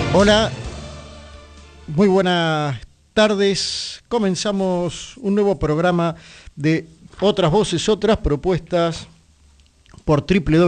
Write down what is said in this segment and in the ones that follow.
Hola, muy buenas tardes. Comenzamos un nuevo programa de Otras Voces, Otras Propuestas por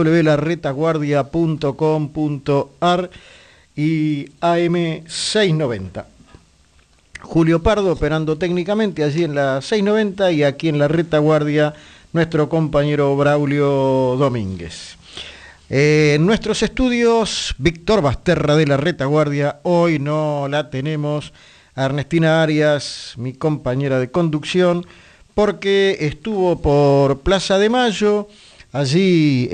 www.laretaguardia.com.ar y AM690. Julio Pardo operando técnicamente allí en la 690 y aquí en la retaguardia nuestro compañero Braulio Domínguez. En nuestros estudios, Víctor Basterra de la retaguardia. Hoy no la tenemos a Ernestina Arias, mi compañera de conducción, porque estuvo por Plaza de Mayo, allí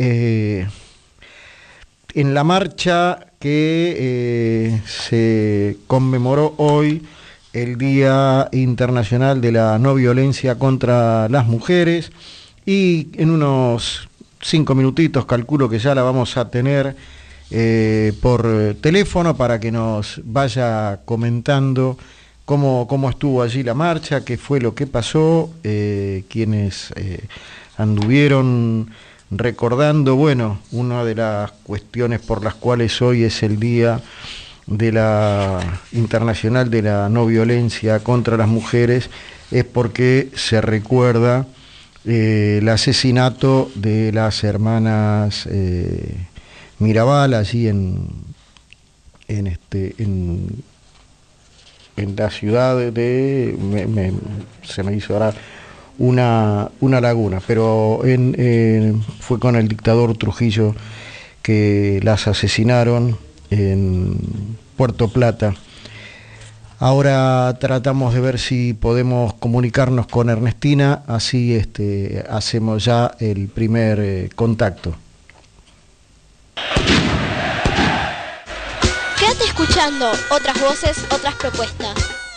en la marcha que se conmemoró hoy el Día Internacional de la No Violencia contra las Mujeres, y en unos 5 minutitos calculo que ya la vamos a tener por teléfono para que nos vaya comentando cómo estuvo allí la marcha, qué fue lo que pasó, quienes anduvieron recordando, bueno, una de las cuestiones por las cuales hoy es el Día de la Internacional de la No Violencia contra las Mujeres, es porque se recuerda el asesinato de las hermanas Mirabal allí en la ciudad de se me hizo ahora una laguna, pero fue con el dictador Trujillo que las asesinaron en Puerto Plata. Ahora tratamos de ver si podemos comunicarnos con Ernestina, así hacemos ya el primer contacto. Quédate escuchando Otras Voces, Otras Propuestas.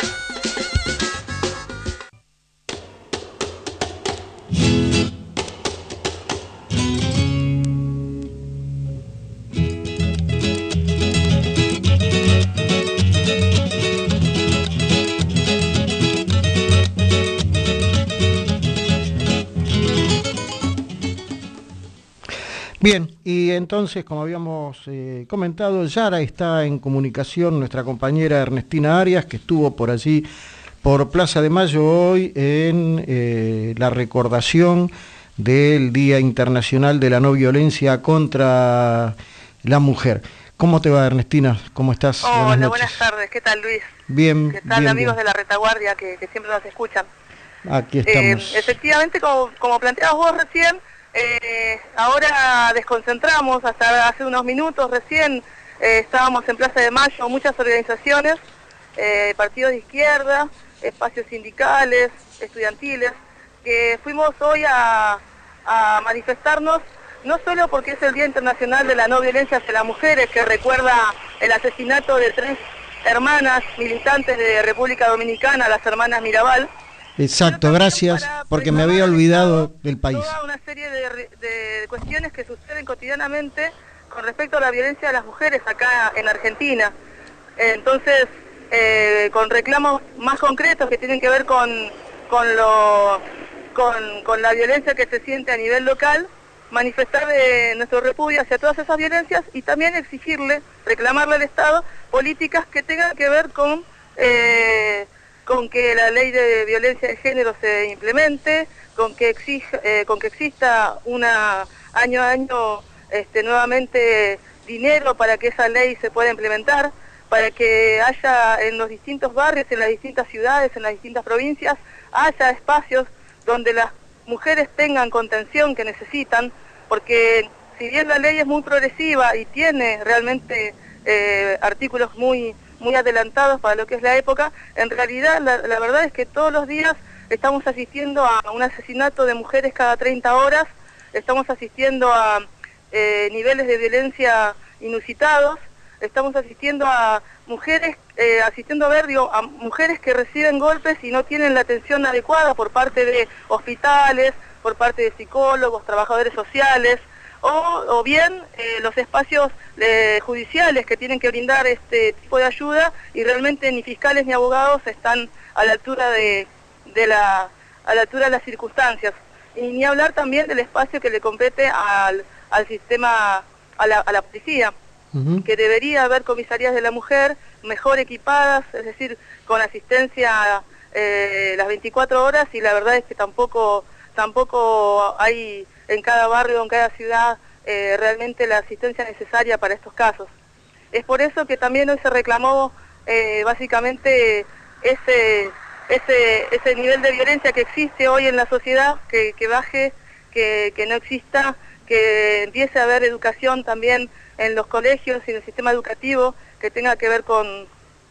Bien, y entonces, como habíamos comentado, ya está en comunicación nuestra compañera Ernestina Arias, que estuvo por allí, por Plaza de Mayo hoy, en la recordación del Día Internacional de la No Violencia contra la Mujer. ¿Cómo te va, Ernestina? ¿Cómo estás? Hola, buenas tardes. ¿Qué tal, Luis? Bien. ¿Qué tal, bien, amigos bien. de la retaguardia que siempre nos escuchan? Aquí estamos. Efectivamente, como planteabas vos recién, ahora desconcentramos, hasta hace unos minutos recién estábamos en Plaza de Mayo, muchas organizaciones, partidos de izquierda, espacios sindicales, estudiantiles, que fuimos hoy a manifestarnos, no solo porque es el Día Internacional de la No Violencia hacia las Mujeres, que recuerda el asesinato de 3 hermanas militantes de República Dominicana, las hermanas Mirabal. Exacto, gracias, porque me había olvidado del país. Toda una serie de cuestiones que suceden cotidianamente con respecto a la violencia de las mujeres acá en Argentina. Entonces, con reclamos más concretos que tienen que ver con la violencia que se siente a nivel local, manifestar nuestro repudio hacia todas esas violencias y también exigirle, reclamarle al Estado políticas que tengan que ver con que la ley de violencia de género se implemente, con que exista año a año nuevamente dinero para que esa ley se pueda implementar, para que haya en los distintos barrios, en las distintas ciudades, en las distintas provincias, haya espacios donde las mujeres tengan contención que necesitan, porque si bien la ley es muy progresiva y tiene realmente artículos muy adelantados para lo que es la época, en realidad la verdad es que todos los días estamos asistiendo a un asesinato de mujeres cada 30 horas, estamos asistiendo a niveles de violencia inusitados, estamos asistiendo a mujeres, a mujeres que reciben golpes y no tienen la atención adecuada por parte de hospitales, por parte de psicólogos, trabajadores sociales, o bien los espacios judiciales que tienen que brindar este tipo de ayuda y realmente ni fiscales ni abogados están a la altura de las circunstancias. Y ni hablar también del espacio que le compete al sistema, a la policía. que debería haber comisarías de la mujer mejor equipadas, es decir, con asistencia las 24 horas, y la verdad es que tampoco hay en cada barrio, en cada ciudad, realmente la asistencia necesaria para estos casos. Es por eso que también hoy se reclamó básicamente ese nivel de violencia que existe hoy en la sociedad, que baje, que no exista, que empiece a haber educación también en los colegios y en el sistema educativo que tenga que ver con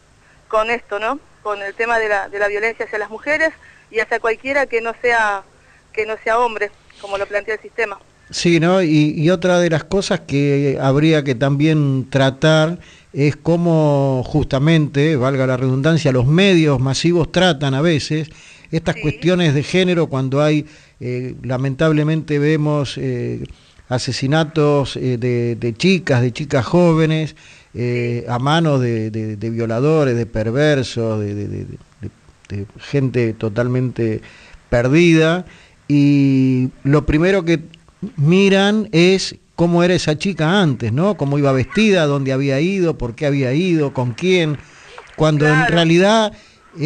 esto, ¿no? Con el tema de la violencia hacia las mujeres y hacia cualquiera que no sea hombre, como lo plantea el sistema. Sí, ¿no? Y otra de las cosas que habría que también tratar es cómo justamente, valga la redundancia, los medios masivos tratan a veces estas cuestiones de género cuando hay, lamentablemente vemos asesinatos de chicas jóvenes a manos de violadores, de perversos, de gente totalmente perdida, y lo primero que miran es cómo era esa chica antes, ¿no? Cómo iba vestida, dónde había ido, por qué había ido, con quién, cuando en realidad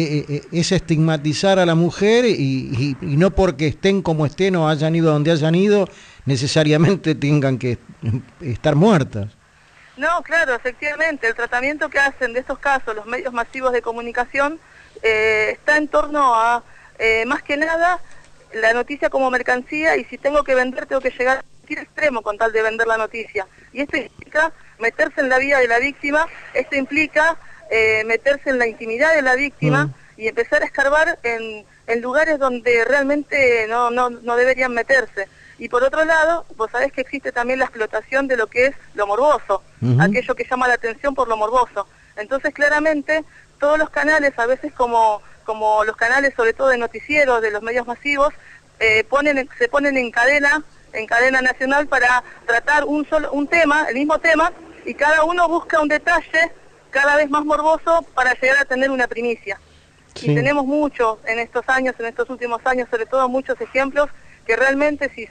es estigmatizar a la mujer y no porque estén como estén o hayan ido donde hayan ido, necesariamente tengan que estar muertas. No, claro, efectivamente, el tratamiento que hacen de estos casos los medios masivos de comunicación está en torno a, más que nada, la noticia como mercancía, y si tengo que vender, tengo que llegar a cualquier extremo con tal de vender la noticia. Y esto implica meterse en la vida de la víctima, esto implica meterse en la intimidad de la víctima y empezar a escarbar en lugares donde realmente no deberían meterse. Y por otro lado, vos sabés que existe también la explotación de lo que es lo morboso, aquello que llama la atención por lo morboso. Entonces, claramente, todos los canales, a veces como los canales sobre todo de noticieros, de los medios masivos, se ponen en cadena nacional para tratar un tema, el mismo tema, y cada uno busca un detalle cada vez más morboso para llegar a tener una primicia. Sí. Y tenemos mucho en estos últimos años, sobre todo muchos ejemplos que realmente si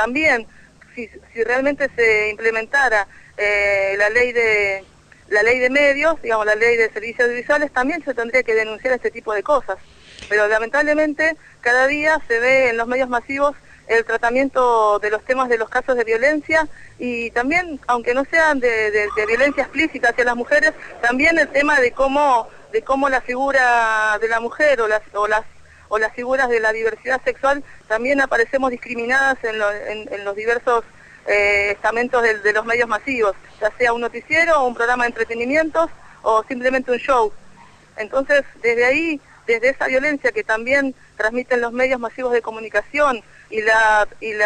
realmente se implementara la ley de medios, digamos la ley de servicios audiovisuales, también se tendría que denunciar este tipo de cosas. Pero lamentablemente cada día se ve en los medios masivos el tratamiento de los temas de los casos de violencia, y también, aunque no sean de violencia explícita hacia las mujeres, también el tema de cómo la figura de la mujer o las figuras de la diversidad sexual también aparecemos discriminadas en los diversos estamentos de los medios masivos, ya sea un noticiero o un programa de entretenimientos o simplemente un show. Entonces, desde ahí, desde esa violencia que también transmiten los medios masivos de comunicación y la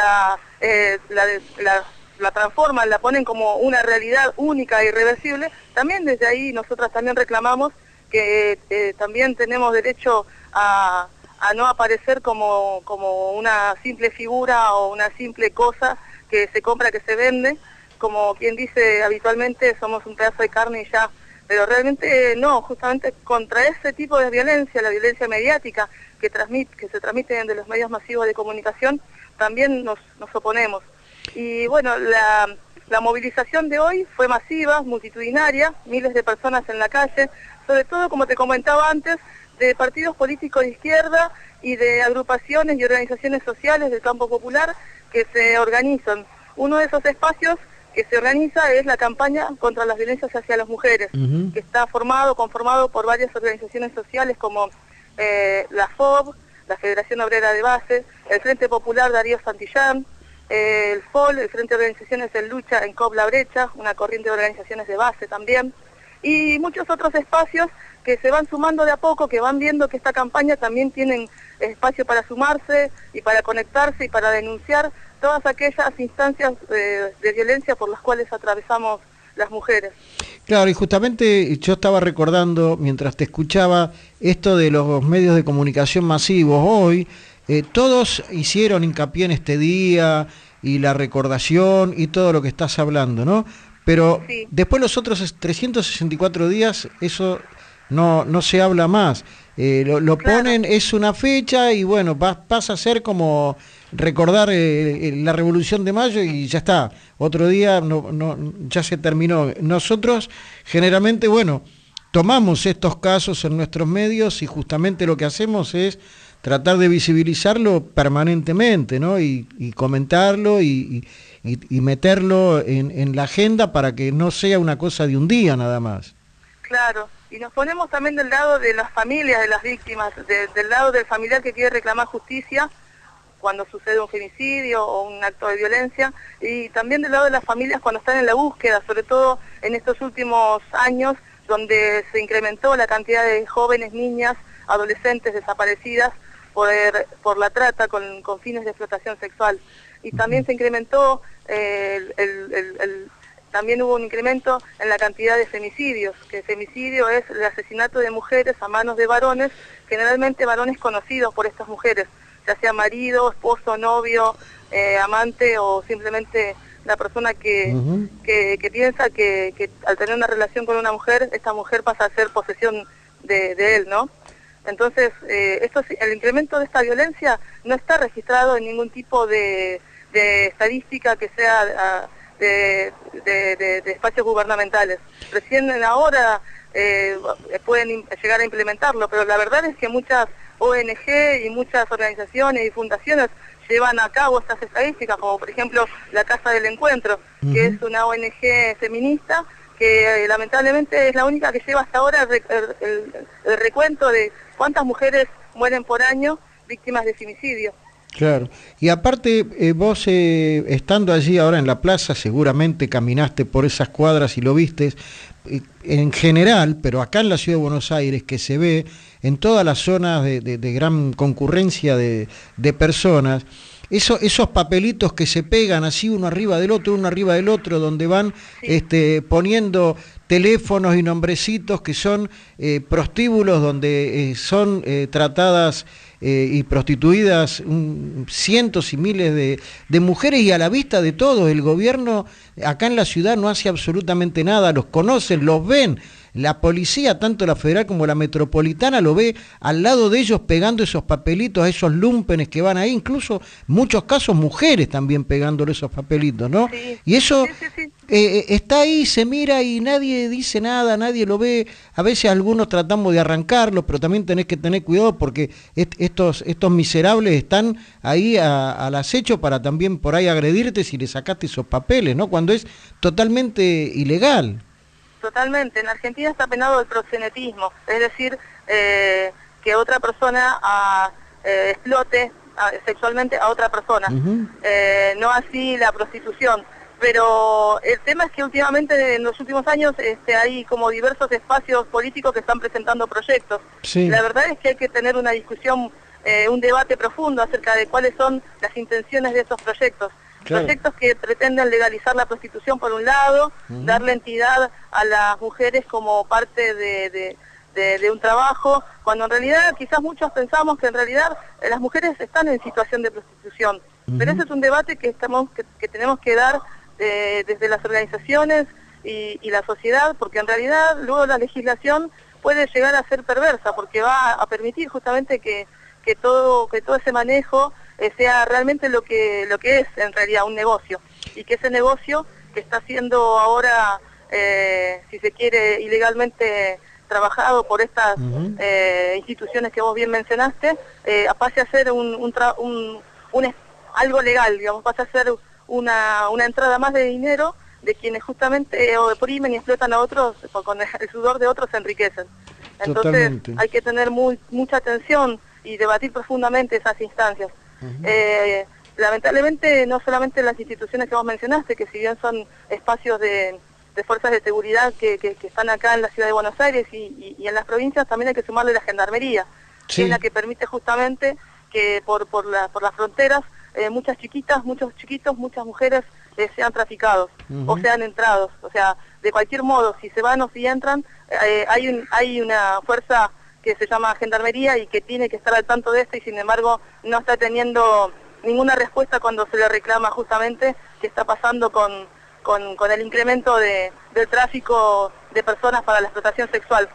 transforman, la ponen como una realidad única e irreversible, también desde ahí nosotras también reclamamos que también tenemos derecho a no aparecer como una simple figura o una simple cosa que se compra, que se vende, como quien dice habitualmente, somos un pedazo de carne y ya. Pero realmente no, justamente contra ese tipo de violencia, la violencia mediática que se transmite de los medios masivos de comunicación, también nos oponemos. Y bueno, la movilización de hoy fue masiva, multitudinaria, miles de personas en la calle, sobre todo, como te comentaba antes, de partidos políticos de izquierda y de agrupaciones y organizaciones sociales del campo popular que se organizan. Uno de esos espacios que se organiza es la campaña contra las violencias hacia las mujeres, que está conformado por varias organizaciones sociales como la FOB, la Federación Obrera de Base, el Frente Popular Darío Santillán, el FOL, el Frente de Organizaciones en Lucha en COP La Brecha, una corriente de organizaciones de base también, y muchos otros espacios que se van sumando de a poco, que van viendo que esta campaña también tienen espacio para sumarse y para conectarse y para denunciar todas aquellas instancias de violencia por las cuales atravesamos las mujeres. Claro, y justamente yo estaba recordando, mientras te escuchaba, esto de los medios de comunicación masivos hoy, todos hicieron hincapié en este día y la recordación y todo lo que estás hablando, ¿no? Pero sí, después los otros 364 días eso no se habla más. Lo Claro. ponen, es una fecha y bueno, pasa a ser como recordar la Revolución de Mayo y ya está. Otro día ya se terminó. Nosotros generalmente, bueno, tomamos estos casos en nuestros medios y justamente lo que hacemos es tratar de visibilizarlo permanentemente, ¿no? Y comentarlo y meterlo en la agenda para que no sea una cosa de un día nada más. Claro, y nos ponemos también del lado de las familias de las víctimas, del lado del familiar que quiere reclamar justicia cuando sucede un femicidio o un acto de violencia, y también del lado de las familias cuando están en la búsqueda, sobre todo en estos últimos años, donde se incrementó la cantidad de jóvenes, niñas, adolescentes desaparecidas por la trata con fines de explotación sexual. Y también se incrementó también hubo un incremento en la cantidad de femicidios, que femicidio es el asesinato de mujeres a manos de varones, generalmente varones conocidos por estas mujeres, ya sea marido, esposo, novio, amante o simplemente la persona que piensa que al tener una relación con una mujer, esta mujer pasa a ser posesión de él, ¿no? Entonces, el incremento de esta violencia no está registrado en ningún tipo de estadística que sea de espacios gubernamentales. Recién ahora pueden llegar a implementarlo, pero la verdad es que muchas ONG y muchas organizaciones y fundaciones llevan a cabo estas estadísticas, como por ejemplo la Casa del Encuentro, que es una ONG feminista que lamentablemente es la única que lleva hasta ahora el recuento de cuántas mujeres mueren por año víctimas de femicidio. Claro, y aparte vos estando allí ahora en la plaza seguramente caminaste por esas cuadras y lo vistes en general, pero acá en la Ciudad de Buenos Aires que se ve en todas las zonas de gran concurrencia de personas, esos papelitos que se pegan así uno arriba del otro, donde van poniendo teléfonos y nombrecitos que son prostíbulos donde son tratadas y prostituidas cientos y miles de mujeres y a la vista de todos. El gobierno acá en la ciudad no hace absolutamente nada, los conocen, los ven. La policía, tanto la federal como la metropolitana, lo ve al lado de ellos pegando esos papelitos a esos lúmpenes que van ahí, incluso en muchos casos mujeres también pegándole esos papelitos, ¿no? Sí. Y eso Sí. está ahí, se mira y nadie dice nada, nadie lo ve. A veces algunos tratamos de arrancarlos, pero también tenés que tener cuidado porque estos miserables están ahí al acecho para también por ahí agredirte si le sacaste esos papeles, ¿no? Cuando es totalmente ilegal. Totalmente. En Argentina está penado el proxenetismo, es decir, que otra persona explote sexualmente a otra persona, no así la prostitución. Pero el tema es que últimamente, en los últimos años, hay como diversos espacios políticos que están presentando proyectos. Sí. La verdad es que hay que tener una discusión, un debate profundo acerca de cuáles son las intenciones de esos proyectos. Claro. Proyectos que pretenden legalizar la prostitución por un lado, darle entidad a las mujeres como parte de un trabajo, cuando en realidad quizás muchos pensamos que en realidad las mujeres están en situación de prostitución. Pero ese es un debate que tenemos que dar desde las organizaciones y la sociedad, porque en realidad luego la legislación puede llegar a ser perversa, porque va a permitir justamente que todo ese manejo sea realmente lo que es en realidad un negocio, y que ese negocio que está siendo ahora, si se quiere, ilegalmente trabajado por estas instituciones que vos bien mencionaste, pase a ser algo legal, digamos, pase a ser una entrada más de dinero de quienes justamente oprimen y explotan a otros, con el sudor de otros se enriquecen. Entonces Totalmente. hay que tener mucha atención y debatir profundamente esas instancias. Lamentablemente no solamente las instituciones que vos mencionaste, que si bien son espacios de fuerzas de seguridad que están acá en la Ciudad de Buenos Aires y en las provincias, también hay que sumarle la Gendarmería, Sí. que es la que permite justamente que por las fronteras muchas chiquitas, muchos chiquitos, muchas mujeres sean traficados o sean entrados. O sea, de cualquier modo, si se van o si entran, hay una fuerza que se llama Gendarmería y que tiene que estar al tanto de esto, y sin embargo no está teniendo ninguna respuesta cuando se le reclama justamente qué está pasando con el incremento del tráfico de personas para la explotación sexual.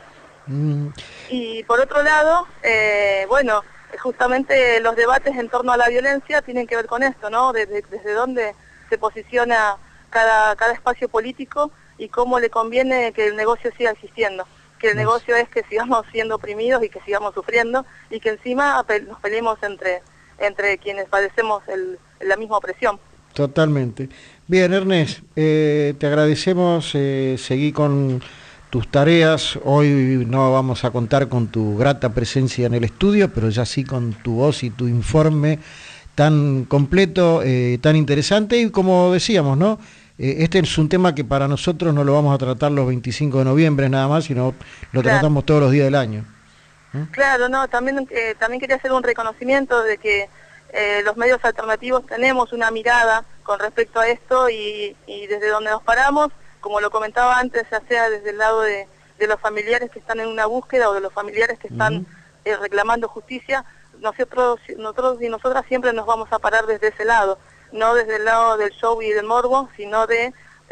Y por otro lado, bueno, justamente los debates en torno a la violencia tienen que ver con esto, ¿no? Desde dónde se posiciona cada espacio político y cómo le conviene que el negocio siga existiendo. Que el negocio es que sigamos siendo oprimidos y que sigamos sufriendo y que encima nos peleemos entre quienes padecemos la misma opresión. Totalmente. Bien, Ernest, te agradecemos, seguí con tus tareas. Hoy no vamos a contar con tu grata presencia en el estudio, pero ya sí con tu voz y tu informe tan completo, tan interesante, y como decíamos, ¿no? Este es un tema que para nosotros no lo vamos a tratar los 25 de noviembre nada más, sino lo tratamos todos los días del año. Claro, no, también quería hacer un reconocimiento de que los medios alternativos tenemos una mirada con respecto a esto y desde donde nos paramos, como lo comentaba antes, ya sea desde el lado de los familiares que están en una búsqueda o de los familiares que están reclamando justicia, nosotros y nosotras siempre nos vamos a parar desde ese lado, no desde el lado del show y del morbo, sino desde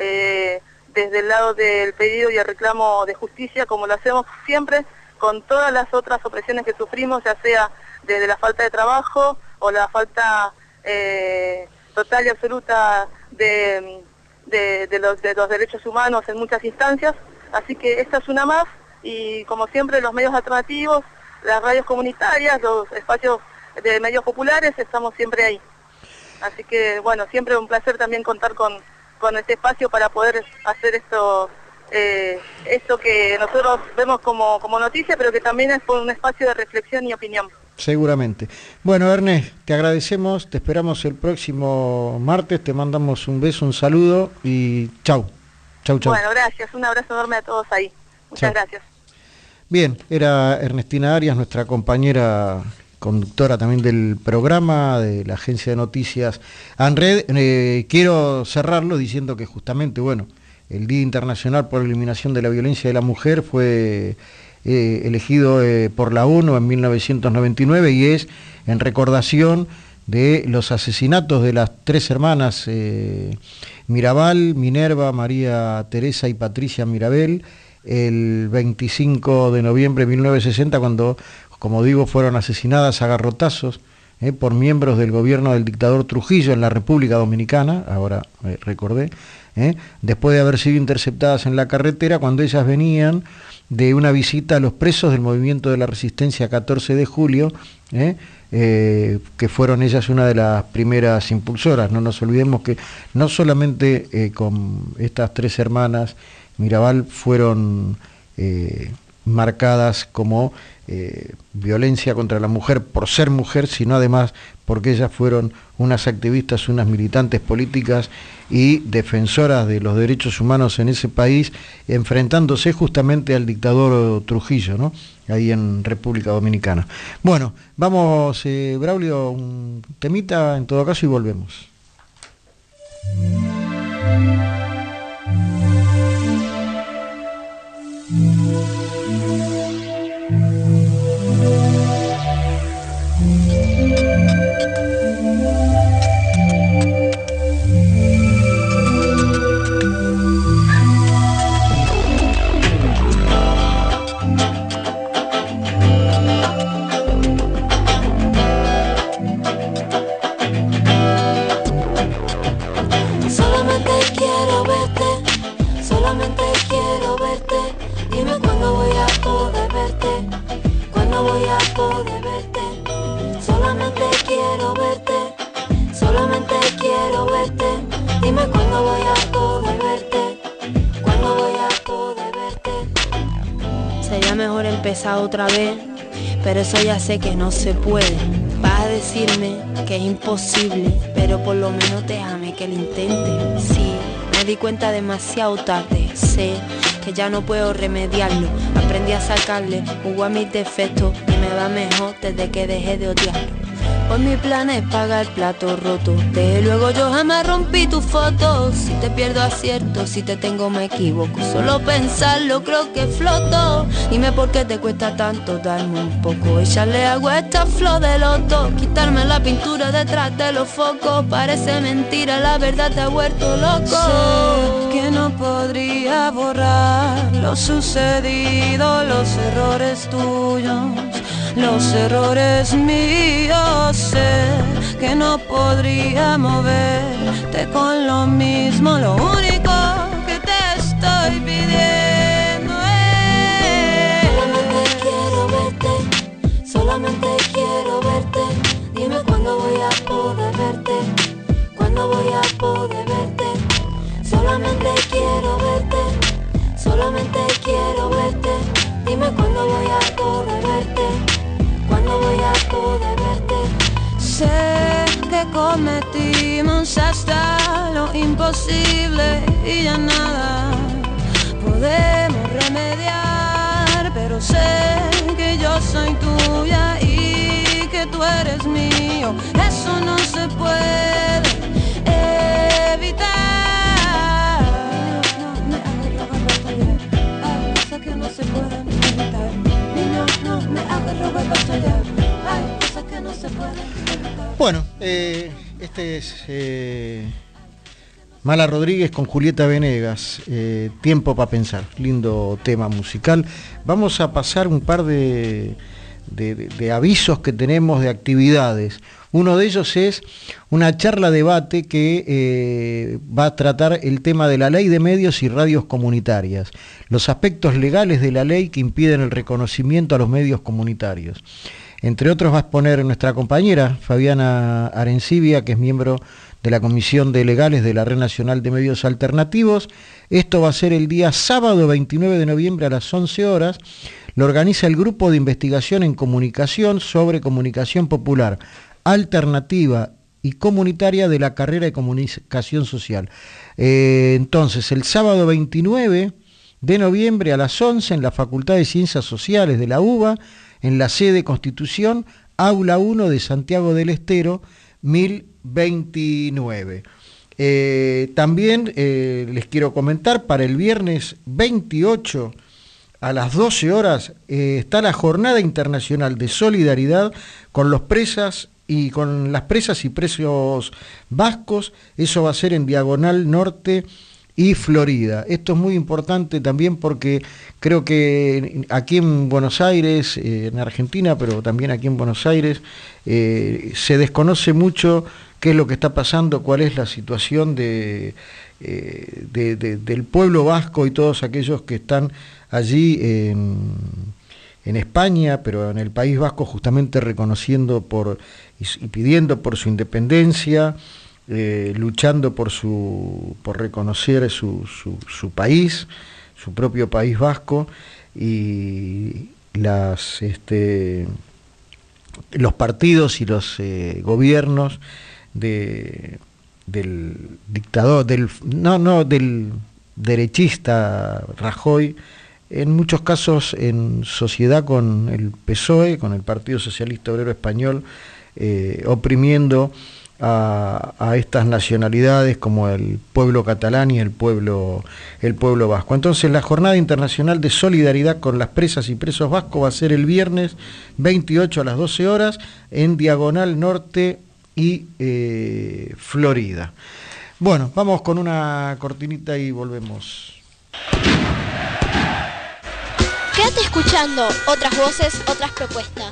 el lado del pedido y el reclamo de justicia, como lo hacemos siempre con todas las otras opresiones que sufrimos, ya sea desde la falta de trabajo o la falta total y absoluta de los derechos humanos en muchas instancias. Así que esta es una más, y como siempre los medios alternativos, las radios comunitarias, los espacios de medios populares, estamos siempre ahí. Así que bueno, siempre un placer también contar con este espacio para poder hacer esto que nosotros vemos como noticia, pero que también es un espacio de reflexión y opinión. Seguramente. Bueno, Ernest, te agradecemos, te esperamos el próximo martes, te mandamos un beso, un saludo y chau. Chau, chau. Bueno, gracias, un abrazo enorme a todos ahí. Muchas gracias. Bien, era Ernestina Arias, nuestra compañera conductora también del programa de la agencia de noticias ANRED. Quiero cerrarlo diciendo que justamente, bueno, el Día Internacional por la Eliminación de la Violencia de la Mujer fue elegido por la ONU en 1999 y es en recordación de los asesinatos de las tres hermanas Mirabal, Minerva, María Teresa y Patricia Mirabel, el 25 de noviembre de 1960, cuando, como digo, fueron asesinadas a garrotazos por miembros del gobierno del dictador Trujillo en la República Dominicana, ahora recordé, después de haber sido interceptadas en la carretera cuando ellas venían de una visita a los presos del movimiento de la resistencia 14 de julio, que fueron ellas una de las primeras impulsoras. No nos olvidemos que no solamente con estas tres hermanas Mirabal fueron marcadas como violencia contra la mujer por ser mujer, sino además porque ellas fueron unas activistas, unas militantes políticas y defensoras de los derechos humanos en ese país, enfrentándose justamente al dictador Trujillo, ¿no? Ahí en República Dominicana. Bueno, vamos, Braulio, un temita en todo caso y volvemos. Otra vez, pero eso ya sé que no se puede. Vas a decirme que es imposible, pero por lo menos déjame que lo intente. Sí, me di cuenta demasiado tarde, sé que ya no puedo remediarlo. Aprendí a sacarle jugo a mis defectos y me va mejor desde que dejé de odiarlo. Hoy mi plan es pagar el plato roto. Desde luego yo jamás rompí tu foto. Si te pierdo acierto, si te tengo me equivoco. Solo pensarlo creo que floto. Dime por qué te cuesta tanto darme un poco. Echarle agua a esta flor de loto. Quitarme la pintura detrás de los focos. Parece mentira, la verdad te ha vuelto loco. Sé que no podría borrar lo sucedido, los errores tuyos, los errores míos. Sé que no podría moverte con lo mismo, lo único que te estoy pidiendo es solamente quiero verte, solamente quiero verte. Dime cuándo voy a poder verte, cuándo voy a poder verte. Solamente quiero verte, solamente quiero verte. Dime cuándo voy a poder verte, cuándo voy a poder verte. Sé que cometimos hasta lo imposible y ya nada podemos remediar, pero sé que yo soy tuya y que tú eres mío. Eso no se puede evitar. No me hagas rogar batallar, hay cosas que no se pueden evitar. Niño, no me hagas rogar batallar, hay cosas que no se pueden evitar. Bueno, este es Mala Rodríguez con Julieta Venegas, Tiempo para pensar, lindo tema musical. Vamos a pasar un par de avisos que tenemos de actividades. Uno de ellos es una charla debate que va a tratar el tema de la ley de medios y radios comunitarias, los aspectos legales de la ley que impiden el reconocimiento a los medios comunitarios. Entre otros va a exponer nuestra compañera Fabiana Arencibia, que es miembro de la Comisión de Legales de la Red Nacional de Medios Alternativos. Esto va a ser el día sábado 29 de noviembre a las 11 horas. Lo organiza el Grupo de Investigación en Comunicación sobre Comunicación Popular, Alternativa y Comunitaria de la Carrera de Comunicación Social. Entonces, el sábado 29 de noviembre a las 11 en la Facultad de Ciencias Sociales de la UBA, en la sede Constitución, Aula 1 de Santiago del Estero, 1029. También les quiero comentar, para el viernes 28 a las 12 horas está la Jornada Internacional de Solidaridad con las presas y presos vascos. Eso va a ser en Diagonal Norte y Florida. Esto es muy importante también porque creo que aquí en Buenos Aires, en Argentina, pero también aquí en Buenos Aires, se desconoce mucho qué es lo que está pasando, cuál es la situación del pueblo vasco y todos aquellos que están allí en España, pero en el País Vasco, justamente reconociendo y pidiendo por su independencia, luchando por reconocer su país, su propio País Vasco, y los partidos y los gobiernos del dictador, del derechista Rajoy, en muchos casos en sociedad con el PSOE, con el Partido Socialista Obrero Español, oprimiendo a estas nacionalidades como el pueblo catalán y el pueblo vasco. Entonces, la Jornada Internacional de Solidaridad con las presas y presos vascos va a ser el viernes 28 a las 12 horas en Diagonal Norte y Florida. Bueno, vamos con una cortinita y volvemos. Quédate escuchando otras voces, otras propuestas.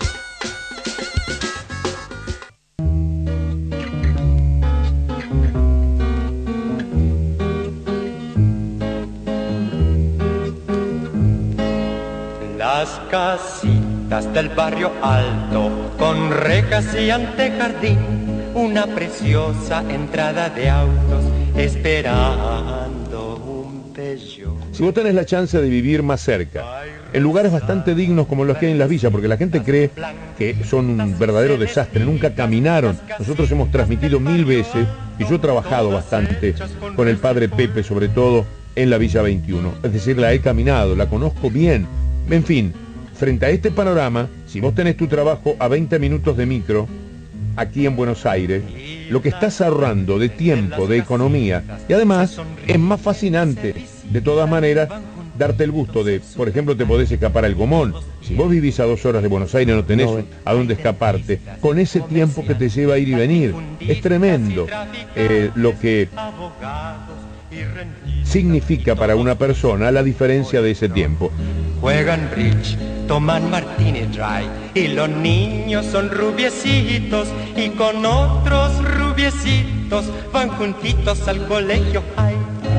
Las casitas del barrio alto, con rejas y antejardín, una preciosa entrada de autos, esperando un Peugeot. Si vos tenés la chance de vivir más cerca, en lugares bastante dignos como los que hay en las villas, porque la gente cree que son un verdadero desastre, nunca caminaron. Nosotros hemos transmitido 1000 veces, y yo he trabajado bastante con el padre Pepe, sobre todo en la Villa 21. Es decir, la he caminado, la conozco bien. En fin, frente a este panorama, si vos tenés tu trabajo a 20 minutos de micro, aquí en Buenos Aires, lo que estás ahorrando de tiempo, de economía, y además es más fascinante, de todas maneras, darte el gusto de, por ejemplo, te podés escapar al Gomón. Si vos vivís a 2 horas de Buenos Aires, no tenés a dónde escaparte, con ese tiempo que te lleva a ir y venir. Es tremendo lo que significa para una persona la diferencia de ese tiempo. Juegan bridge, toman martini dry, y los niños son rubiecitos, y con otros rubiecitos van juntitos al colegio high.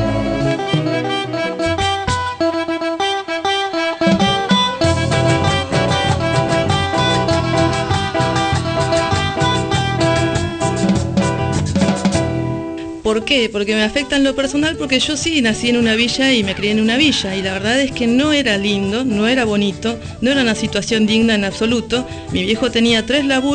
¿Por qué? Porque me afecta en lo personal, porque yo sí nací en una villa y me crié en una villa, y la verdad es que no era lindo, no era bonito, no era una situación digna en absoluto. Mi viejo tenía 3 laburos